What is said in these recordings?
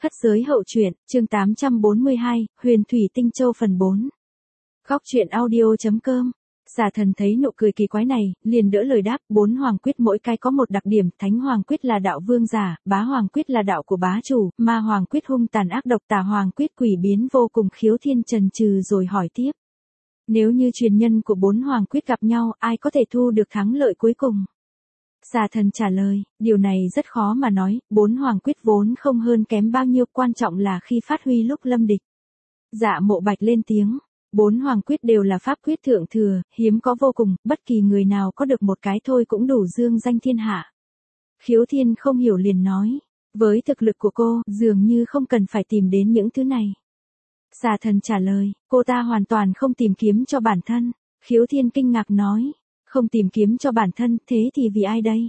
Thất giới hậu truyện, chương 842, Huyền Thủy Tinh Châu phần 4. Góc truyện audio.com. Xà thần thấy nụ cười kỳ quái này, liền đỡ lời đáp, 4 hoàng quyết mỗi cái có một đặc điểm, Thánh hoàng quyết là đạo vương giả, Bá hoàng quyết là đạo của bá chủ, Ma hoàng quyết hung tàn ác độc, Tà hoàng quyết quỷ biến vô cùng. Khiếu Thiên trần trừ rồi hỏi tiếp. Nếu như truyền nhân của 4 hoàng quyết gặp nhau, ai có thể thu được thắng lợi cuối cùng? Xà thần trả lời, điều này rất khó mà nói, 4 hoàng quyết vốn không hơn kém bao nhiêu, quan trọng là khi phát huy lúc lâm địch. Dạ Mộ Bạch lên tiếng, 4 hoàng quyết đều là pháp quyết thượng thừa, hiếm có vô cùng, bất kỳ người nào có được một cái thôi cũng đủ dương danh thiên hạ. Khiếu Thiên không hiểu liền nói, với thực lực của cô, dường như không cần phải tìm đến những thứ này. Xà thần trả lời, cô ta hoàn toàn không tìm kiếm cho bản thân. Khiếu Thiên kinh ngạc nói, không tìm kiếm cho bản thân, thế thì vì ai đây?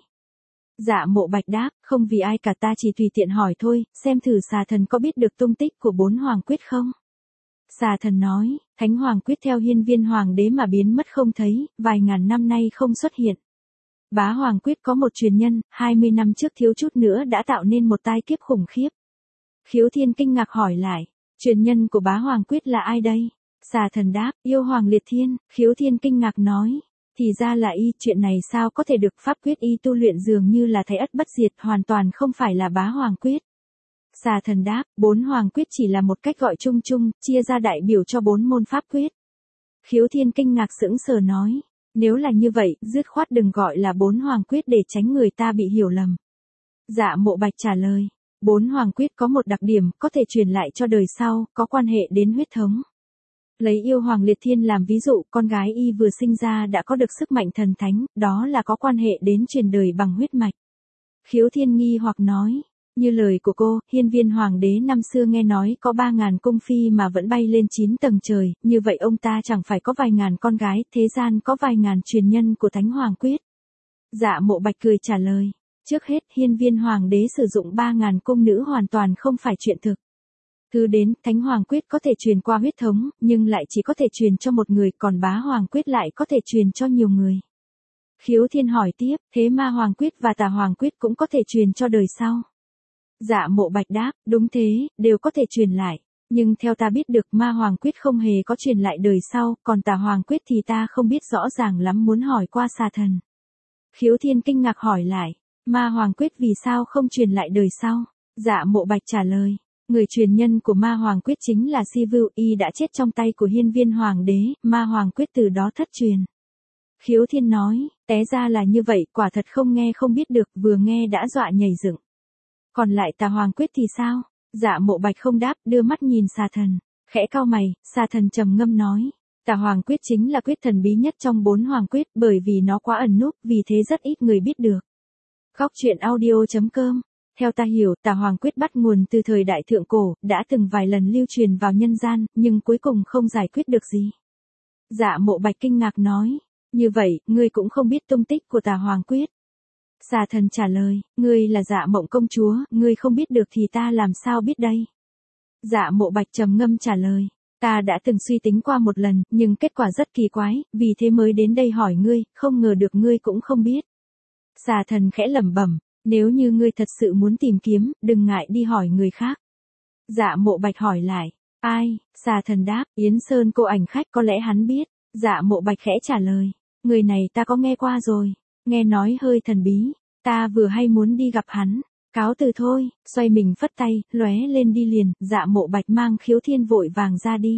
Dạ Mộ Bạch đáp, không vì ai cả, ta chỉ tùy tiện hỏi thôi, xem thử xà thần có biết được tung tích của 4 hoàng quyết không? Xà thần nói, Thánh hoàng quyết theo hiên viên hoàng đế mà biến mất không thấy, vài ngàn năm nay không xuất hiện. Bá hoàng quyết có một truyền nhân, 20 năm trước thiếu chút nữa đã tạo nên một tai kiếp khủng khiếp. Khiếu Thiên kinh ngạc hỏi lại, truyền nhân của Bá hoàng quyết là ai đây? Xà thần đáp, yêu hoàng liệt thiên. Khiếu Thiên kinh ngạc nói, thì ra là y, chuyện này sao có thể được, pháp quyết y tu luyện dường như là thái ất bất diệt, hoàn toàn không phải là Bá hoàng quyết. Xà thần đáp, 4 hoàng quyết chỉ là một cách gọi chung chung, chia ra đại biểu cho 4 môn pháp quyết. Khiếu Thiên kinh ngạc sững sờ nói, nếu là như vậy, dứt khoát đừng gọi là 4 hoàng quyết để tránh người ta bị hiểu lầm. Dạ Mộ Bạch trả lời, 4 hoàng quyết có một đặc điểm, có thể truyền lại cho đời sau, có quan hệ đến huyết thống. Lấy yêu hoàng liệt thiên làm ví dụ, con gái y vừa sinh ra đã có được sức mạnh thần thánh, đó là có quan hệ đến truyền đời bằng huyết mạch. Khiếu Thiên nghi hoặc nói, như lời của cô, hiên viên hoàng đế năm xưa nghe nói có 3.000 cung phi mà vẫn bay lên 9 tầng trời, như vậy ông ta chẳng phải có vài ngàn con gái, thế gian có vài ngàn truyền nhân của Thánh hoàng quyết. Dạ Mộ Bạch cười trả lời, trước hết hiên viên hoàng đế sử dụng 3.000 cung nữ hoàn toàn không phải chuyện thực. Thứ đến, Thánh hoàng quyết có thể truyền qua huyết thống, nhưng lại chỉ có thể truyền cho một người, còn Bá hoàng quyết lại có thể truyền cho nhiều người. Khiếu Thiên hỏi tiếp, thế Ma hoàng quyết và Tà hoàng quyết cũng có thể truyền cho đời sau? Dạ Mộ Bạch đáp, đúng thế, đều có thể truyền lại, nhưng theo ta biết được Ma hoàng quyết không hề có truyền lại đời sau, còn Tà hoàng quyết thì ta không biết rõ ràng lắm, muốn hỏi qua xà thần. Khiếu Thiên kinh ngạc hỏi lại, Ma hoàng quyết vì sao không truyền lại đời sau? Dạ Mộ Bạch trả lời, người truyền nhân của Ma hoàng quyết chính là Si Vưu, y đã chết trong tay của hiên viên hoàng đế, Ma hoàng quyết từ đó thất truyền. Khiếu Thiên nói, té ra là như vậy, quả thật không nghe không biết được, vừa nghe đã dọa nhảy dựng. Còn lại Tà hoàng quyết thì sao? Dạ Mộ Bạch không đáp, đưa mắt nhìn xà thần, khẽ cau mày. Xà thần trầm ngâm nói, Tà hoàng quyết chính là quyết thần bí nhất trong 4 hoàng quyết, bởi vì nó quá ẩn núp, vì thế rất ít người biết được. Góc truyện audio.com. Theo ta hiểu, Tà hoàng quyết bắt nguồn từ thời đại thượng cổ, đã từng vài lần lưu truyền vào nhân gian, nhưng cuối cùng không giải quyết được gì. Dạ Mộ Bạch kinh ngạc nói, như vậy, ngươi cũng không biết tung tích của Tà hoàng quyết. Xà thần trả lời, ngươi là Dạ Mộng công chúa, ngươi không biết được thì ta làm sao biết đây? Dạ Mộ Bạch trầm ngâm trả lời, ta đã từng suy tính qua một lần, nhưng kết quả rất kỳ quái, vì thế mới đến đây hỏi ngươi, không ngờ được ngươi cũng không biết. Xà thần khẽ lẩm bẩm, nếu như ngươi thật sự muốn tìm kiếm, đừng ngại đi hỏi người khác. Dạ Mộ Bạch hỏi lại, ai? Xà thần đáp, Yến Sơn cô ảnh khách, có lẽ hắn biết. Dạ Mộ Bạch khẽ trả lời, người này ta có nghe qua rồi, nghe nói hơi thần bí, ta vừa hay muốn đi gặp hắn. Cáo từ thôi. Xoay mình phất tay, lóe lên đi liền. Dạ Mộ Bạch mang Khiếu Thiên vội vàng ra đi.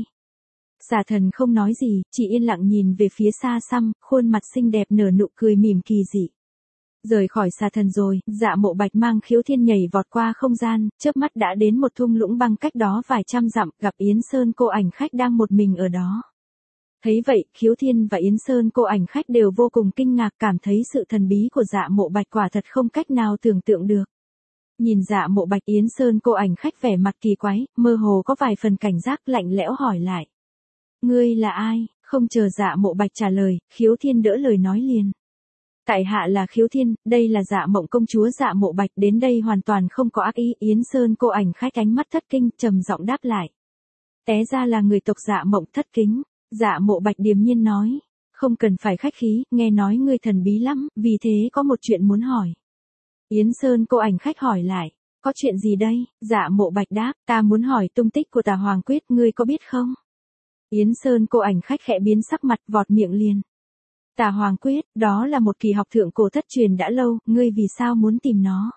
Xà thần không nói gì, chỉ yên lặng nhìn về phía xa xăm, khuôn mặt xinh đẹp nở nụ cười mỉm kỳ dị. Rời khỏi xà thần rồi, Dạ Mộ Bạch mang Khiếu Thiên nhảy vọt qua không gian, chớp mắt đã đến một thung lũng băng cách đó vài trăm dặm, gặp Yến Sơn cô ảnh khách đang một mình ở đó. Thấy vậy, Khiếu Thiên và Yến Sơn cô ảnh khách đều vô cùng kinh ngạc, cảm thấy sự thần bí của Dạ Mộ Bạch quả thật không cách nào tưởng tượng được. Nhìn Dạ Mộ Bạch, Yến Sơn cô ảnh khách vẻ mặt kỳ quái, mơ hồ có vài phần cảnh giác, lạnh lẽo hỏi lại. Ngươi là ai? Không chờ Dạ Mộ Bạch trả lời, Khiếu Thiên đỡ lời nói liền. Tại hạ là Khiếu Thiên, đây là Dạ Mộng công chúa. Dạ Mộ Bạch đến đây hoàn toàn không có ác ý. Yến Sơn cô ảnh khách ánh mắt thất kinh, trầm giọng đáp lại. Té ra là người tộc Dạ Mộng thất kính. Dạ Mộ Bạch điềm nhiên nói, không cần phải khách khí, nghe nói ngươi thần bí lắm, vì thế có một chuyện muốn hỏi. Yến Sơn cô ảnh khách hỏi lại, Có chuyện gì đây? Dạ Mộ Bạch đáp, ta muốn hỏi tung tích của Tà Hoàng Quyết, ngươi có biết không? Yến Sơn cô ảnh khách khẽ biến sắc mặt, vọt miệng liền. Tà Hoàng Quyết, đó là một kỳ học thượng cổ thất truyền đã lâu, ngươi vì sao muốn tìm nó?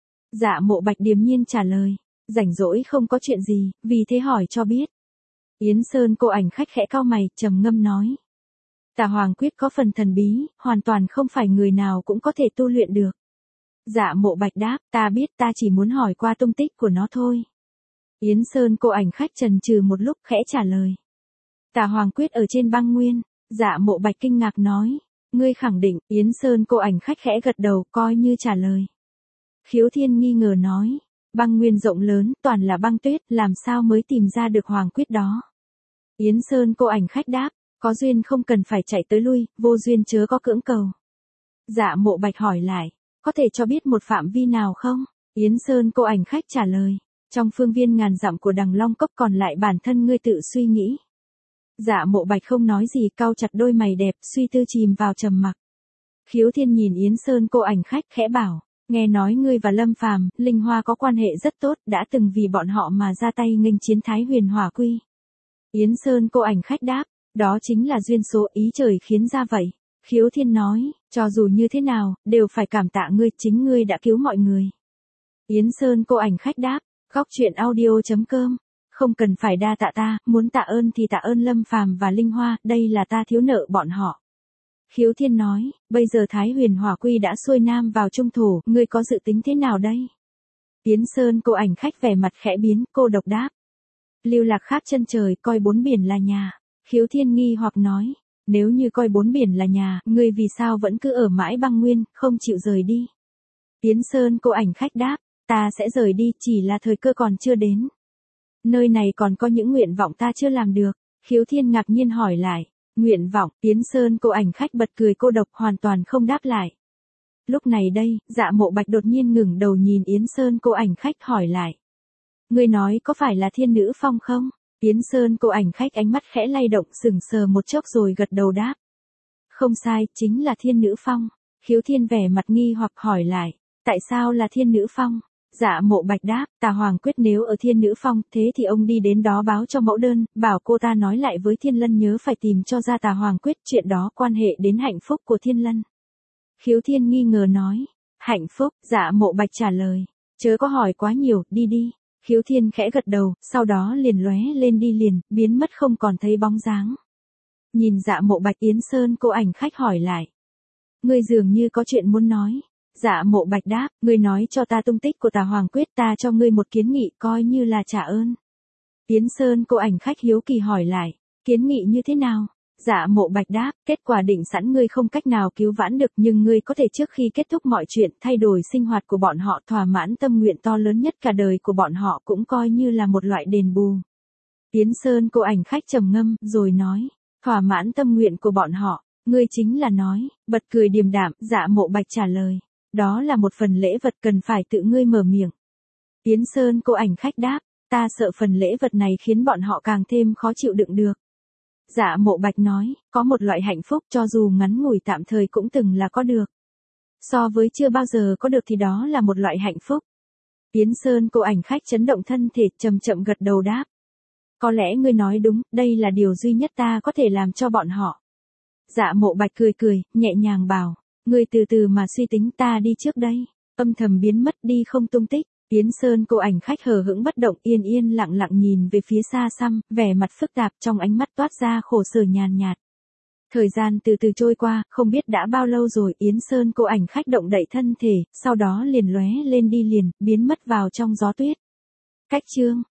Dạ Mộ Bạch điềm nhiên trả lời, rảnh rỗi không có chuyện gì, vì thế hỏi cho biết. Yến Sơn cô ảnh khách khẽ cau mày, trầm ngâm nói. Tà Hoàng Quyết có phần thần bí, hoàn toàn không phải người nào cũng có thể tu luyện được. Dạ Mộ Bạch đáp, ta biết, ta chỉ muốn hỏi qua tung tích của nó thôi. Yến Sơn cô ảnh khách chần chừ một lúc khẽ trả lời. Tà Hoàng Quyết ở trên băng nguyên. Dạ Mộ Bạch kinh ngạc nói. Ngươi khẳng định, Yến Sơn cô ảnh khách khẽ gật đầu, coi như trả lời. Khiếu Thiên nghi ngờ nói. Băng nguyên rộng lớn, toàn là băng tuyết, làm sao mới tìm ra được Hoàng Quyết đó? Yến Sơn cô ảnh khách đáp, có duyên không cần phải chạy tới lui, vô duyên chớ có cưỡng cầu. Dạ Mộ Bạch hỏi lại, có thể cho biết một phạm vi nào không? Yến Sơn cô ảnh khách trả lời, trong phương viên ngàn dặm của Đằng Long Cốc, còn lại bản thân ngươi tự suy nghĩ. Dạ Mộ Bạch không nói gì, cau chặt đôi mày đẹp, suy tư chìm vào trầm mặc. Khiếu Thiên nhìn Yến Sơn cô ảnh khách khẽ bảo, nghe nói ngươi và Lâm Phàm, Linh Hoa có quan hệ rất tốt, đã từng vì bọn họ mà ra tay nghênh chiến Thái Huyền Hỏa Quy. Yến Sơn cô ảnh khách đáp, đó chính là duyên số, ý trời khiến ra vậy. Khiếu Thiên nói, cho dù như thế nào, đều phải cảm tạ ngươi, chính ngươi đã cứu mọi người. Yến Sơn cô ảnh khách đáp, góc truyện audio.com, không cần phải đa tạ ta, muốn tạ ơn thì tạ ơn Lâm Phàm và Linh Hoa, đây là ta thiếu nợ bọn họ. Khiếu Thiên nói, bây giờ Thái Huyền Hỏa Quy đã xuôi nam vào trung thổ, ngươi có dự tính thế nào đây? Yến Sơn cô ảnh khách vẻ mặt khẽ biến, cô độc đáp. Lưu lạc khắp chân trời, coi bốn biển là nhà. Khiếu Thiên nghi hoặc nói, nếu như coi bốn biển là nhà, ngươi vì sao vẫn cứ ở mãi băng nguyên, không chịu rời đi? Yến Sơn cô ảnh khách đáp, ta sẽ rời đi, chỉ là thời cơ còn chưa đến. Nơi này còn có những nguyện vọng ta chưa làm được. Khiếu Thiên ngạc nhiên hỏi lại, nguyện vọng? Yến Sơn cô ảnh khách bật cười cô độc, hoàn toàn không đáp lại. Lúc này đây, Dạ Mộ Bạch đột nhiên ngừng đầu nhìn Yến Sơn cô ảnh khách hỏi lại. Ngươi nói có phải là Thiên Nữ Phong không? Yến Sơn cô ảnh khách ánh mắt khẽ lay động, sững sờ một chốc rồi gật đầu đáp. Không sai, chính là Thiên Nữ Phong. Khiếu Thiên vẻ mặt nghi hoặc hỏi lại, tại sao là Thiên Nữ Phong? Dạ Mộ Bạch đáp, Tà Hoàng Quyết nếu ở Thiên Nữ Phong, thế thì ông đi đến đó báo cho mẫu đơn, bảo cô ta nói lại với Thiên Lân nhớ phải tìm cho ra Tà Hoàng Quyết, chuyện đó quan hệ đến hạnh phúc của Thiên Lân. Khiếu Thiên nghi ngờ nói, hạnh phúc? Dạ Mộ Bạch trả lời, chớ có hỏi quá nhiều, đi đi. Khiếu Thiên khẽ gật đầu, sau đó liền lóe lên đi liền, biến mất không còn thấy bóng dáng. Nhìn Dạ Mộ Bạch, Yến Sơn cô ảnh khách hỏi lại. Ngươi dường như có chuyện muốn nói. Dạ Mộ Bạch đáp, ngươi nói cho ta tung tích của Tà Hoàng Quyết, ta cho ngươi một kiến nghị, coi như là trả ơn. Yến Sơn cô ảnh khách hiếu kỳ hỏi lại, kiến nghị như thế nào? Dạ Mộ Bạch đáp, kết quả định sẵn ngươi không cách nào cứu vãn được, nhưng ngươi có thể trước khi kết thúc mọi chuyện, thay đổi sinh hoạt của bọn họ, thỏa mãn tâm nguyện to lớn nhất cả đời của bọn họ, cũng coi như là một loại đền bù. Yến Sơn cô ảnh khách trầm ngâm, rồi nói, thỏa mãn tâm nguyện của bọn họ, ngươi chính là nói, bật cười điềm đạm. Dạ Mộ Bạch trả lời, đó là một phần lễ vật, cần phải tự ngươi mở miệng. Yến Sơn cô ảnh khách đáp, ta sợ phần lễ vật này khiến bọn họ càng thêm khó chịu đựng được. Dạ Mộ Bạch nói, có một loại hạnh phúc cho dù ngắn ngủi tạm thời cũng từng là có được. So với chưa bao giờ có được thì đó là một loại hạnh phúc. Yến Sơn cô ảnh khách chấn động thân thể, chậm chậm gật đầu đáp. Có lẽ ngươi nói đúng, đây là điều duy nhất ta có thể làm cho bọn họ. Dạ Mộ Bạch cười cười, nhẹ nhàng bảo, ngươi từ từ mà suy tính, ta đi trước đây. Âm thầm biến mất đi không tung tích. Yến Sơn cô ảnh khách hờ hững bất động, yên yên lặng lặng nhìn về phía xa xăm, vẻ mặt phức tạp, trong ánh mắt toát ra khổ sở nhàn nhạt. Thời gian từ từ trôi qua, không biết đã bao lâu rồi, Yến Sơn cô ảnh khách động đậy thân thể, sau đó liền lóe lên đi liền, biến mất vào trong gió tuyết. Cách chương